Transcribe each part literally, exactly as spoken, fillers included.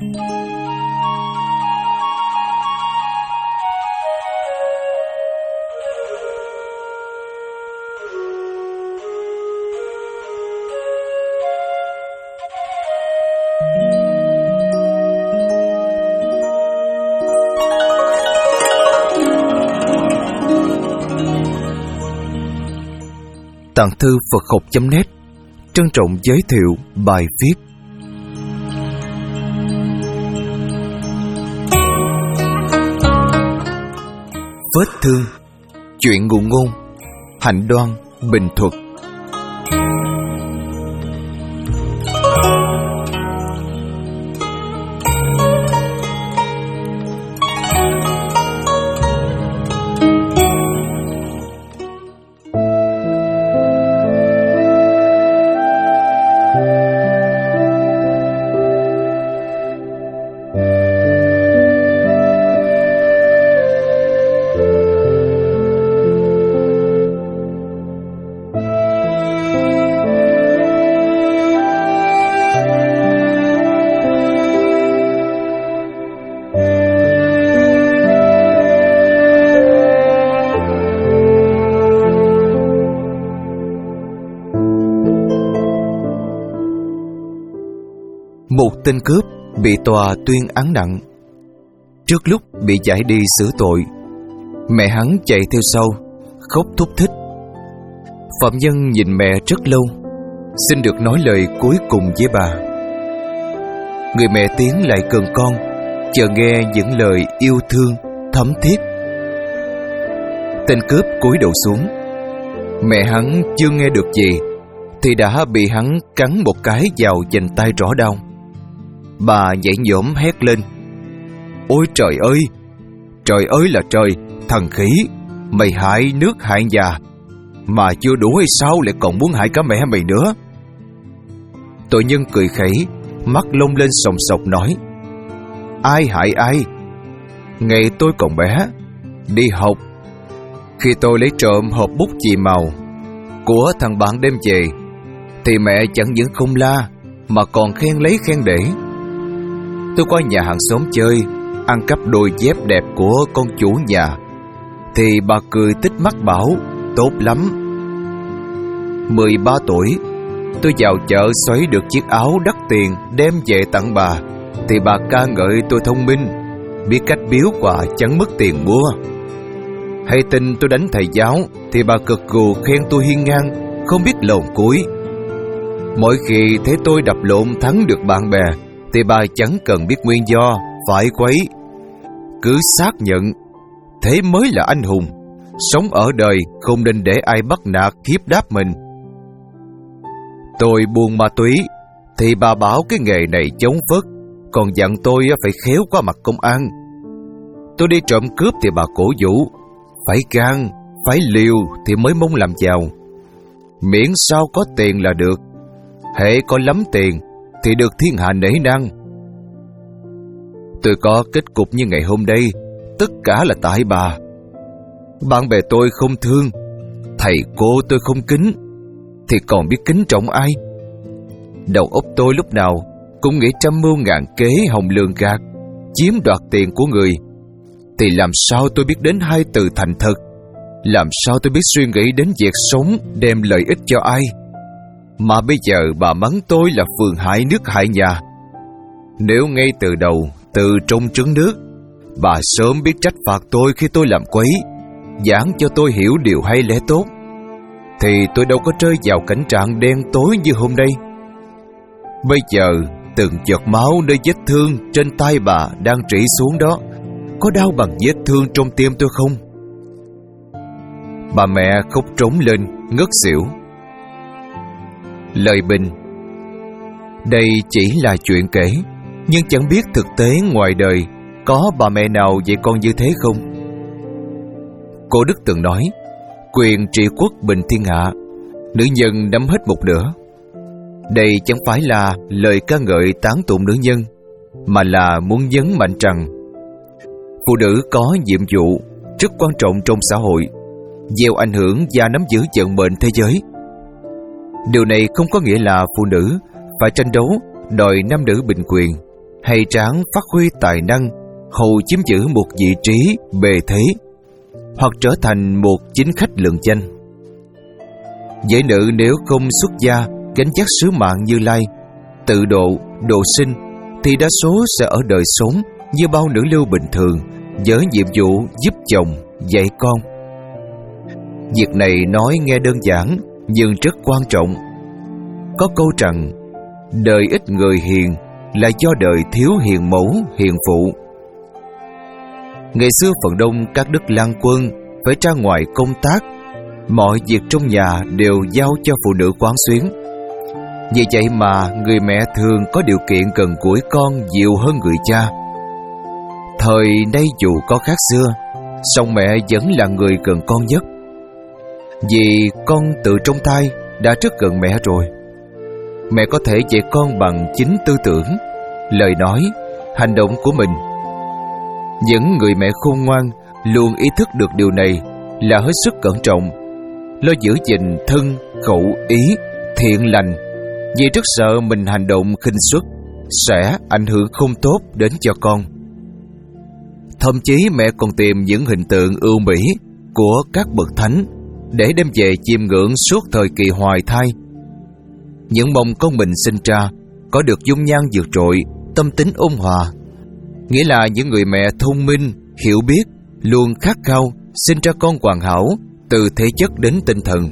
Tạng thư Phật học chấm net trân trọng giới thiệu bài viết Vết thương, chuyện ngụ ngôn, Hạnh Đoan, Bình Thuận. Một tên cướp bị tòa tuyên án nặng. Trước lúc bị giải đi xử tội, mẹ hắn chạy theo sau, khóc thúc thích. Phạm nhân nhìn mẹ rất lâu, xin được nói lời cuối cùng với bà. Người mẹ tiến lại gần con, chờ nghe những lời yêu thương thấm thiết. Tên cướp cúi đầu xuống. Mẹ hắn chưa nghe được gì thì đã bị hắn cắn một cái vào vành tay rõ đau. Bà nhảy nhổm hét lên: "Ôi trời ơi! Trời ơi là trời! Thần khỉ! Mày hại nước hại nhà! Mà chưa đủ hay sao lại còn muốn hại cả mẹ mày nữa?" Tội nhân cười khẩy, mắt lông lên sòng sọc nói: "Ai hại ai? Ngày tôi còn bé, đi học, khi tôi lấy trộm hộp bút chì màu của thằng bạn đem về, thì mẹ chẳng những không la mà còn khen lấy khen để. Tôi qua nhà hàng xóm chơi, ăn cắp đôi dép đẹp của con chủ nhà, thì bà cười tít mắt bảo tốt lắm. Mười ba tuổi, tôi vào chợ xoáy được chiếc áo đắt tiền đem về tặng bà, thì bà ca ngợi tôi thông minh, biết cách biếu quà chẳng mất tiền mua. Hay tin tôi đánh thầy giáo, thì bà cực gù khen tôi hiên ngang, không biết lồn cuối. Mỗi khi thấy tôi đập lộn thắng được bạn bè, thì bà chẳng cần biết nguyên do, phải quấy, cứ xác nhận thế mới là anh hùng. Sống ở đời không nên để ai bắt nạt hiếp đáp mình. Tôi buôn ma túy, thì bà bảo cái nghề này chống vất, còn dặn tôi phải khéo qua mặt công an. Tôi đi trộm cướp thì bà cổ vũ, phải gan, phải liều thì mới mong làm giàu. Miễn sao có tiền là được, hễ có lắm tiền thì được thiên hạ nể nang. Tôi có kết cục như ngày hôm đây, tất cả là tại bà. Bạn bè tôi không thương, thầy cô tôi không kính, thì còn biết kính trọng ai? Đầu óc tôi lúc nào cũng nghĩ trăm mưu ngàn kế hòng lường gạt, chiếm đoạt tiền của người. Thì làm sao tôi biết đến hai từ thành thật? Làm sao tôi biết suy nghĩ đến việc sống đem lợi ích cho ai? Mà bây giờ bà mắng tôi là phường hại nước hại nhà. Nếu ngay từ đầu, từ trong trứng nước, bà sớm biết trách phạt tôi khi tôi làm quấy, giảng cho tôi hiểu điều hay lẽ tốt, thì tôi đâu có rơi vào cảnh trạng đen tối như hôm nay. Bây giờ từng giọt máu nơi vết thương trên tay bà đang rỉ xuống đó, có đau bằng vết thương trong tim tôi không? Bà mẹ khóc trống lên, ngất xỉu. Lời bình: đây chỉ là chuyện kể, nhưng chẳng biết thực tế ngoài đời có bà mẹ nào dạy con như thế không? Cô Đức từng nói, quyền trị quốc bình thiên hạ, nữ nhân nắm hết một nửa. Đây chẳng phải là lời ca ngợi tán tụng nữ nhân, mà là muốn nhấn mạnh rằng phụ nữ có nhiệm vụ rất quan trọng trong xã hội, gieo ảnh hưởng và nắm giữ vận mệnh thế giới. Điều này không có nghĩa là phụ nữ phải tranh đấu đòi nam nữ bình quyền, hay tráng phát huy tài năng, hầu chiếm giữ một vị trí bề thế, hoặc trở thành một chính khách lừng danh. Giới nữ nếu không xuất gia gánh vác sứ mạng Như Lai, tự độ, độ sinh, thì đa số sẽ ở đời sống như bao nữ lưu bình thường, với nhiệm vụ giúp chồng, dạy con. Việc này nói nghe đơn giản nhưng rất quan trọng. Có câu rằng đời ít người hiền là do đời thiếu hiền mẫu, hiền phụ. Ngày xưa phần đông các đức lang quân phải ra ngoài công tác, mọi việc trong nhà đều giao cho phụ nữ quán xuyến. Vì vậy mà người mẹ thường có điều kiện gần gũi con nhiều hơn người cha. Thời nay dù có khác xưa, song mẹ vẫn là người gần con nhất. Vì con từ trong thai đã rất gần mẹ rồi. Mẹ có thể dạy con bằng chính tư tưởng, lời nói, hành động của mình. Những người mẹ khôn ngoan luôn ý thức được điều này là hết sức cẩn trọng, lo giữ gìn thân, khẩu, ý, thiện lành, vì rất sợ mình hành động khinh suất sẽ ảnh hưởng không tốt đến cho con. Thậm chí mẹ còn tìm những hình tượng ưu mỹ của các bậc thánh để đem về chiêm ngưỡng suốt thời kỳ hoài thai. Những mong con mình sinh ra có được dung nhan vượt trội, tâm tính ôn hòa, nghĩa là những người mẹ thông minh, hiểu biết, luôn khát khao sinh ra con hoàn hảo từ thể chất đến tinh thần.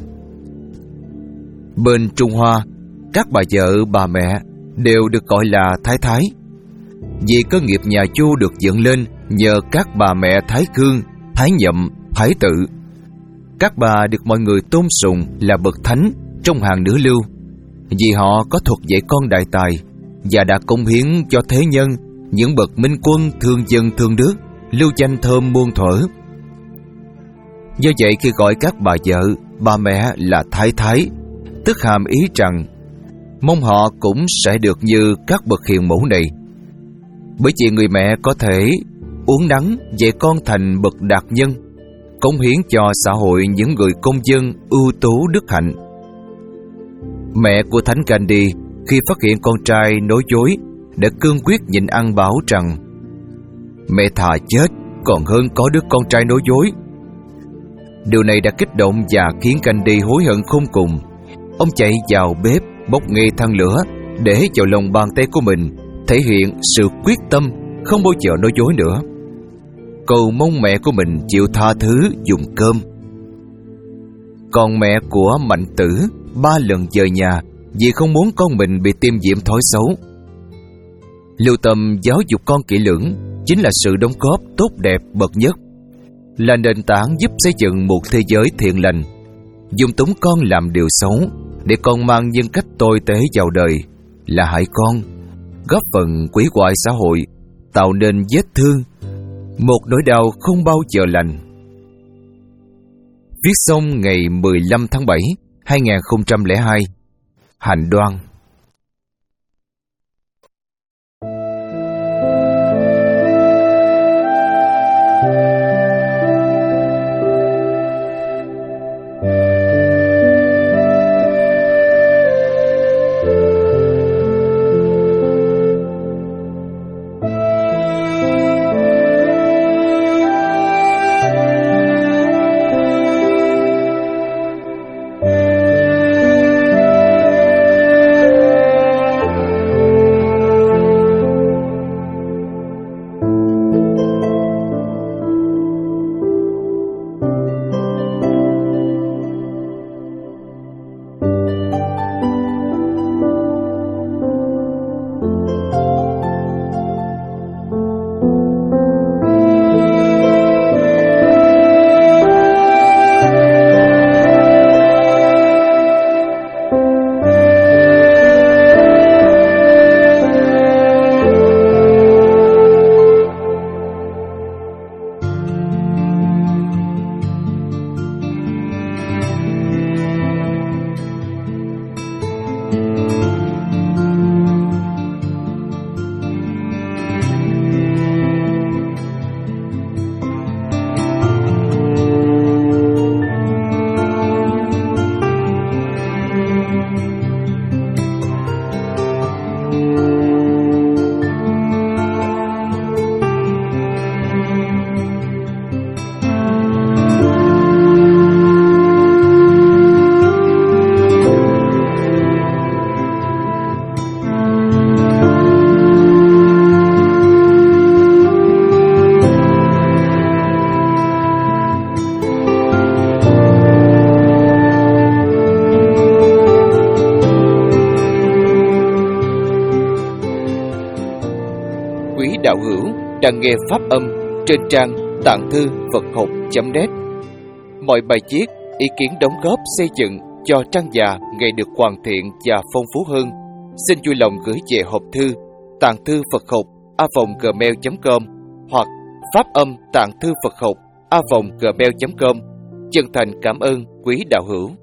Bên Trung Hoa, các bà vợ, bà mẹ đều được gọi là thái thái, vì cơ nghiệp nhà Chu được dựng lên nhờ các bà mẹ Thái Cương, Thái Nhậm, Thái Tự. Các bà được mọi người tôn sùng là bậc thánh trong hàng nữ lưu, vì họ có thuật dạy con đại tài và đã cống hiến cho thế nhân những bậc minh quân thương dân thương nước, lưu danh thơm muôn thuở. Do vậy khi gọi các bà vợ, bà mẹ là thái thái, tức hàm ý rằng mong họ cũng sẽ được như các bậc hiền mẫu này. Bởi vì người mẹ có thể uốn nắn dạy con thành bậc đạt nhân, cống hiến cho xã hội những người công dân ưu tú đức hạnh. Mẹ của Thánh Gandhi khi phát hiện con trai nói dối đã cương quyết nhịn ăn bảo rằng mẹ thà chết còn hơn có đứa con trai nói dối. Điều này đã kích động và khiến Gandhi hối hận khôn cùng. Ông chạy vào bếp bốc nghề than lửa để vào lòng bàn tay của mình thể hiện sự quyết tâm không bao giờ nói dối nữa, cầu mong mẹ của mình chịu tha thứ dùng cơm. Còn mẹ của Mạnh Tử ba lần dời nhà vì không muốn con mình bị tiêm nhiễm thói xấu. Lưu tâm giáo dục con kỹ lưỡng chính là sự đóng góp tốt đẹp bậc nhất, là nền tảng giúp xây dựng một thế giới thiện lành. Dung túng con làm điều xấu để con mang nhân cách tồi tệ vào đời là hại con, góp phần quỷ hoại xã hội, tạo nên vết thương, một nỗi đau không bao giờ lành. Viết xong ngày mười lăm tháng bảy năm hai nghìn không trăm lẻ hai. Hạnh Đoan. đạo hữu đang nghe pháp âm trên trang tạng thư Phật học chấm net. Mọi bài viết, ý kiến đóng góp xây dựng cho trang già ngày được hoàn thiện và phong phú hơn, xin vui lòng gửi về hộp thư tạng thư Phật học a vòng gmail chấm com hoặc pháp âm tạng thư Phật học a vòng gmail chấm com. Chân thành cảm ơn quý đạo hữu.